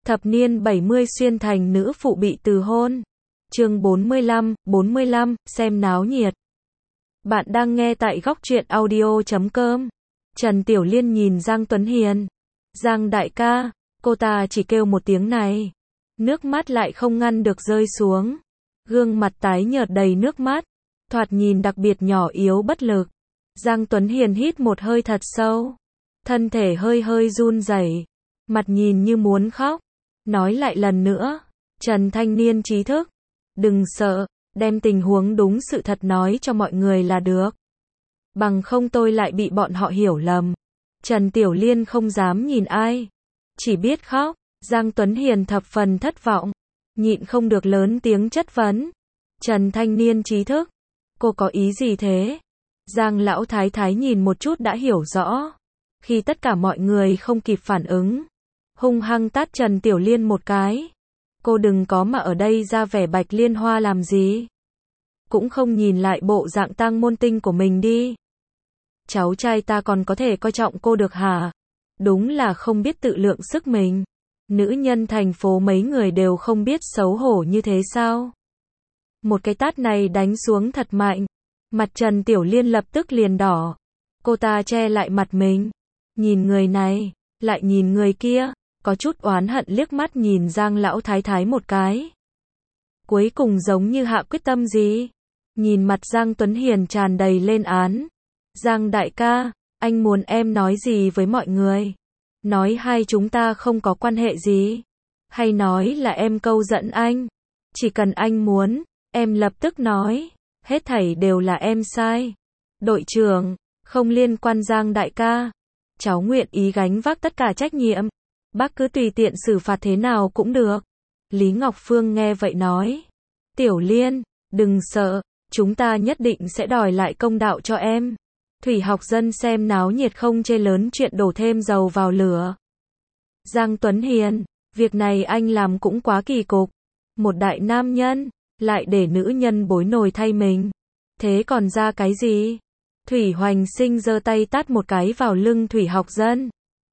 Thập niên 70 xuyên thành nữ phụ bị từ hôn. Chương 45, xem náo nhiệt. Bạn đang nghe tại góc truyện audio.com. Trần Tiểu Liên nhìn Giang Tuấn Hiền. Giang đại ca, cô ta chỉ kêu một tiếng này. Nước mắt lại không ngăn được rơi xuống. Gương mặt tái nhợt đầy nước mắt. Thoạt nhìn đặc biệt nhỏ yếu bất lực. Giang Tuấn Hiền hít một hơi thật sâu. Thân thể hơi hơi run rẩy. Mặt nhìn như muốn khóc. Nói lại lần nữa. Trần thanh niên trí thức. Đừng sợ, đem tình huống đúng sự thật nói cho mọi người là được. Bằng không tôi lại bị bọn họ hiểu lầm. Trần Tiểu Liên không dám nhìn ai. Chỉ biết khóc. Giang Tuấn Hiền thập phần thất vọng. Nhịn không được lớn tiếng chất vấn. Trần thanh niên trí thức. Cô có ý gì thế? Giang lão thái thái nhìn một chút đã hiểu rõ. Khi tất cả mọi người không kịp phản ứng. Hung hăng tát Trần Tiểu Liên một cái. Cô đừng có mà ở đây ra vẻ bạch liên hoa làm gì. Cũng không nhìn lại bộ dạng tang môn tinh của mình đi. Cháu trai ta còn có thể coi trọng cô được hả? Đúng là không biết tự lượng sức mình. Nữ nhân thành phố mấy người đều không biết xấu hổ như thế sao? Một cái tát này đánh xuống thật mạnh. Mặt Trần Tiểu Liên lập tức liền đỏ. Cô ta che lại mặt mình. Nhìn người này, lại nhìn người kia. Có chút oán hận liếc mắt nhìn Giang lão thái thái một cái. Cuối cùng giống như hạ quyết tâm gì. Nhìn mặt Giang Tuấn Hiền tràn đầy lên án. Giang đại ca, anh muốn em nói gì với mọi người? Nói hai chúng ta không có quan hệ gì? Hay nói là em câu dẫn anh? Chỉ cần anh muốn, em lập tức nói. Hết thảy đều là em sai. Đội trưởng, không liên quan Giang đại ca. Cháu nguyện ý gánh vác tất cả trách nhiệm. Bác cứ tùy tiện xử phạt thế nào cũng được. Lý Ngọc Phương nghe vậy nói. Tiểu Liên, đừng sợ, chúng ta nhất định sẽ đòi lại công đạo cho em. Thủy học dân xem náo nhiệt không chê lớn chuyện đổ thêm dầu vào lửa. Giang Tuấn Hiền, việc này anh làm cũng quá kỳ cục. Một đại nam nhân, lại để nữ nhân bối nổi thay mình. Thế còn ra cái gì? Thủy Hoành Sinh giơ tay tát một cái vào lưng Thủy học dân.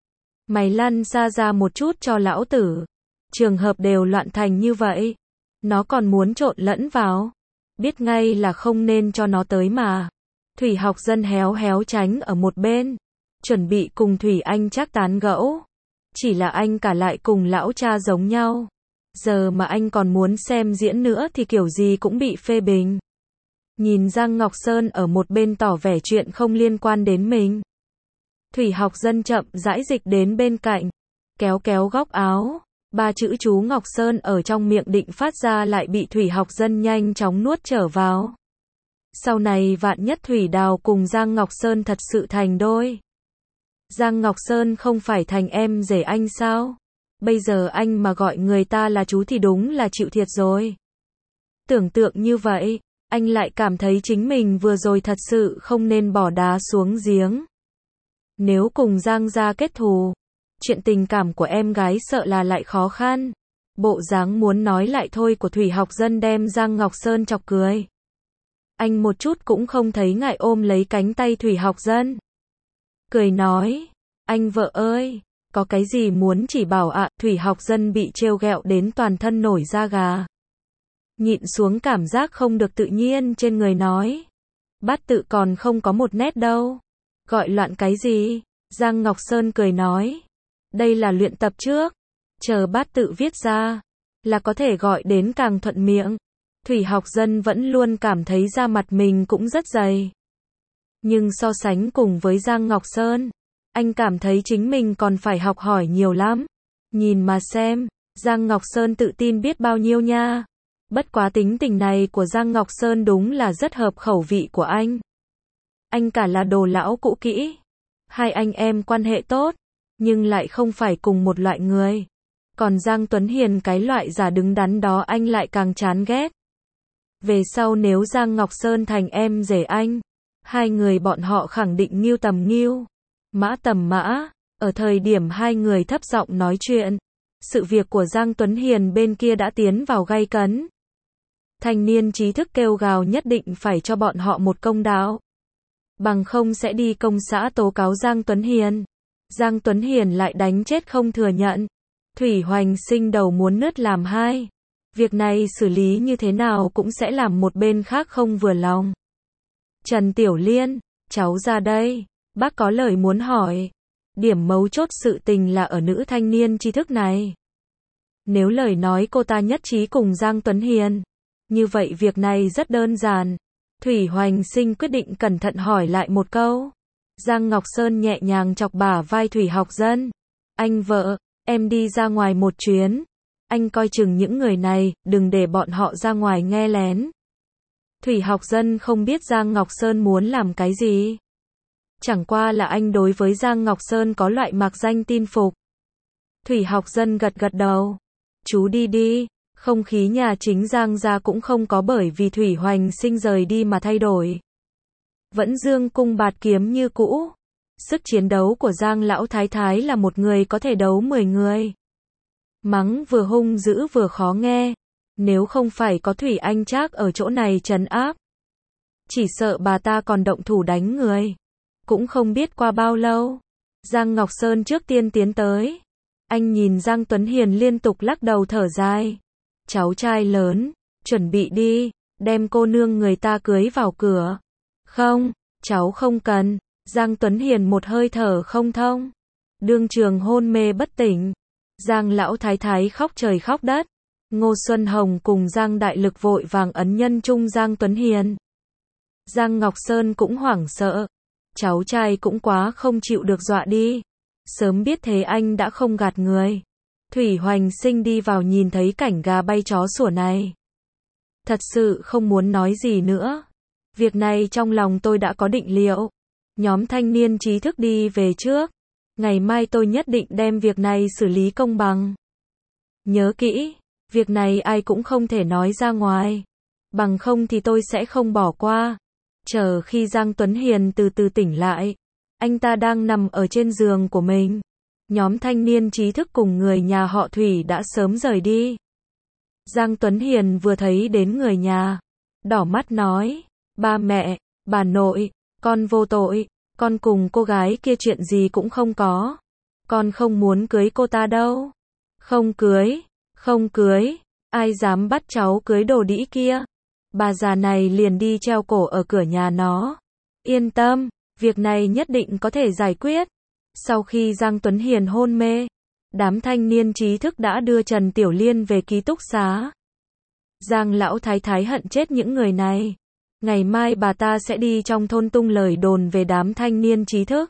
Mày lăn xa ra một chút cho lão tử. Trường hợp đều loạn thành như vậy. Nó còn muốn trộn lẫn vào. Biết ngay là không nên cho nó tới mà. Thủy học dân héo héo tránh ở một bên. Chuẩn bị cùng Thủy Anh Trác tán gẫu. Chỉ là anh cả lại cùng lão cha giống nhau. Giờ mà anh còn muốn xem diễn nữa thì kiểu gì cũng bị phê bình. Nhìn Giang Ngọc Sơn ở một bên tỏ vẻ chuyện không liên quan đến mình. Thủy học dân chậm rãi dịch đến bên cạnh. Kéo kéo góc áo. Ba chữ chú Ngọc Sơn ở trong miệng định phát ra lại bị Thủy học dân nhanh chóng nuốt trở vào. Sau này vạn nhất Thủy Đào cùng Giang Ngọc Sơn thật sự thành đôi. Giang Ngọc Sơn không phải thành em rể anh sao? Bây giờ anh mà gọi người ta là chú thì đúng là chịu thiệt rồi. Tưởng tượng như vậy, anh lại cảm thấy chính mình vừa rồi thật sự không nên bỏ đá xuống giếng. Nếu cùng Giang gia kết thù, chuyện tình cảm của em gái sợ là lại khó khăn. Bộ dáng muốn nói lại thôi của Thủy học dân đem Giang Ngọc Sơn chọc cười. Anh một chút cũng không thấy ngại ôm lấy cánh tay Thủy học dân. Cười nói, anh vợ ơi, có cái gì muốn chỉ bảo ạ? Thủy học dân bị trêu ghẹo đến toàn thân nổi da gà. Nhịn xuống cảm giác không được tự nhiên trên người nói. Bát tự còn không có một nét đâu. Gọi loạn cái gì? Giang Ngọc Sơn cười nói. Đây là luyện tập trước. Chờ bát tự viết ra. Là có thể gọi đến càng thuận miệng. Thủy học dân vẫn luôn cảm thấy da mặt mình cũng rất dày. Nhưng so sánh cùng với Giang Ngọc Sơn. Anh cảm thấy chính mình còn phải học hỏi nhiều lắm. Nhìn mà xem. Giang Ngọc Sơn tự tin biết bao nhiêu nha. Bất quá tính tình này của Giang Ngọc Sơn đúng là rất hợp khẩu vị của anh. Anh cả là đồ lão cũ kỹ. Hai anh em quan hệ tốt, nhưng lại không phải cùng một loại người. Còn Giang Tuấn Hiền cái loại giả đứng đắn đó anh lại càng chán ghét. Về sau nếu Giang Ngọc Sơn thành em rể anh, hai người bọn họ khẳng định nghiêu tầm nghiêu, mã tầm mã. Ở thời điểm hai người thấp giọng nói chuyện, sự việc của Giang Tuấn Hiền bên kia đã tiến vào gay cấn. Thanh niên trí thức kêu gào nhất định phải cho bọn họ một công đạo. Bằng không sẽ đi công xã tố cáo Giang Tuấn Hiền. Giang Tuấn Hiền lại đánh chết không thừa nhận. Thủy Hoành Sinh đầu muốn nứt làm hai. Việc này xử lý như thế nào cũng sẽ làm một bên khác không vừa lòng. Trần Tiểu Liên, cháu ra đây, bác có lời muốn hỏi. Điểm mấu chốt sự tình là ở nữ thanh niên tri thức này. Nếu lời nói cô ta nhất trí cùng Giang Tuấn Hiền, như vậy việc này rất đơn giản. Thủy Hoành Sinh quyết định cẩn thận hỏi lại một câu. Giang Ngọc Sơn nhẹ nhàng chọc bả vai Thủy Học Dân. Anh vợ, em đi ra ngoài một chuyến. Anh coi chừng những người này, đừng để bọn họ ra ngoài nghe lén. Thủy Học Dân không biết Giang Ngọc Sơn muốn làm cái gì. Chẳng qua là anh đối với Giang Ngọc Sơn có loại mạc danh tin phục. Thủy Học Dân gật gật đầu. Chú đi đi, không khí nhà chính Giang gia cũng không có bởi vì Thủy Hoành Sinh rời đi mà thay đổi. Vẫn dương cung bạt kiếm như cũ. Sức chiến đấu của Giang lão thái thái là một người có thể đấu 10 người. Mắng vừa hung dữ vừa khó nghe. Nếu không phải có Thủy Anh Trác ở chỗ này trấn áp, chỉ sợ bà ta còn động thủ đánh người. Cũng không biết qua bao lâu, Giang Ngọc Sơn trước tiên tiến tới. Anh nhìn Giang Tuấn Hiền liên tục lắc đầu thở dài. Cháu trai lớn, chuẩn bị đi, đem cô nương người ta cưới vào cửa. Không, cháu không cần. Giang Tuấn Hiền một hơi thở không thông, đương trường hôn mê bất tỉnh. Giang lão thái thái khóc trời khóc đất. Ngô Xuân Hồng cùng Giang Đại Lực vội vàng ấn nhân chung Giang Tuấn Hiền. Giang Ngọc Sơn cũng hoảng sợ. Cháu trai cũng quá không chịu được dọa đi. Sớm biết thế anh đã không gạt người. Thủy Hoành Sinh đi vào nhìn thấy cảnh gà bay chó sủa này. Thật sự không muốn nói gì nữa. Việc này trong lòng tôi đã có định liệu. Nhóm thanh niên trí thức đi về trước. Ngày mai tôi nhất định đem việc này xử lý công bằng. Nhớ kỹ, việc này ai cũng không thể nói ra ngoài. Bằng không thì tôi sẽ không bỏ qua. Chờ khi Giang Tuấn Hiền từ từ tỉnh lại, anh ta đang nằm ở trên giường của mình. Nhóm thanh niên trí thức cùng người nhà họ Thủy đã sớm rời đi. Giang Tuấn Hiền vừa thấy đến người nhà, đỏ mắt nói, ba mẹ, bà nội, con vô tội, con cùng cô gái kia chuyện gì cũng không có. Con không muốn cưới cô ta đâu. Không cưới, không cưới, ai dám bắt cháu cưới đồ đĩ kia. Bà già này liền đi treo cổ ở cửa nhà nó. Yên tâm, việc này nhất định có thể giải quyết. Sau khi Giang Tuấn Hiền hôn mê, đám thanh niên trí thức đã đưa Trần Tiểu Liên về ký túc xá. Giang lão thái thái hận chết những người này. Ngày mai bà ta sẽ đi trong thôn tung lời đồn về đám thanh niên trí thức.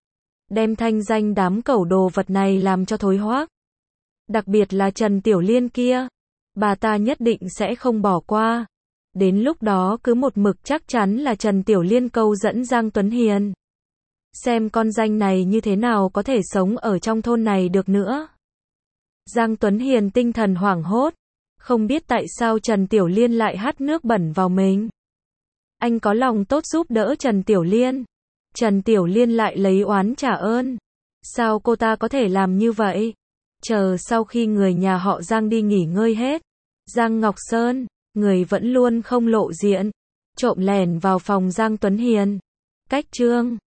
Đem thanh danh đám cẩu đồ vật này làm cho thối hoác. Đặc biệt là Trần Tiểu Liên kia. Bà ta nhất định sẽ không bỏ qua. Đến lúc đó cứ một mực chắc chắn là Trần Tiểu Liên câu dẫn Giang Tuấn Hiền. Xem con danh này như thế nào có thể sống ở trong thôn này được nữa. Giang Tuấn Hiền tinh thần hoảng hốt. Không biết tại sao Trần Tiểu Liên lại hắt nước bẩn vào mình. Anh có lòng tốt giúp đỡ Trần Tiểu Liên. Trần Tiểu Liên lại lấy oán trả ơn. Sao cô ta có thể làm như vậy? Chờ sau khi người nhà họ Giang đi nghỉ ngơi hết, Giang Ngọc Sơn, người vẫn luôn không lộ diện, trộm lẻn vào phòng Giang Tuấn Hiền. Cách chương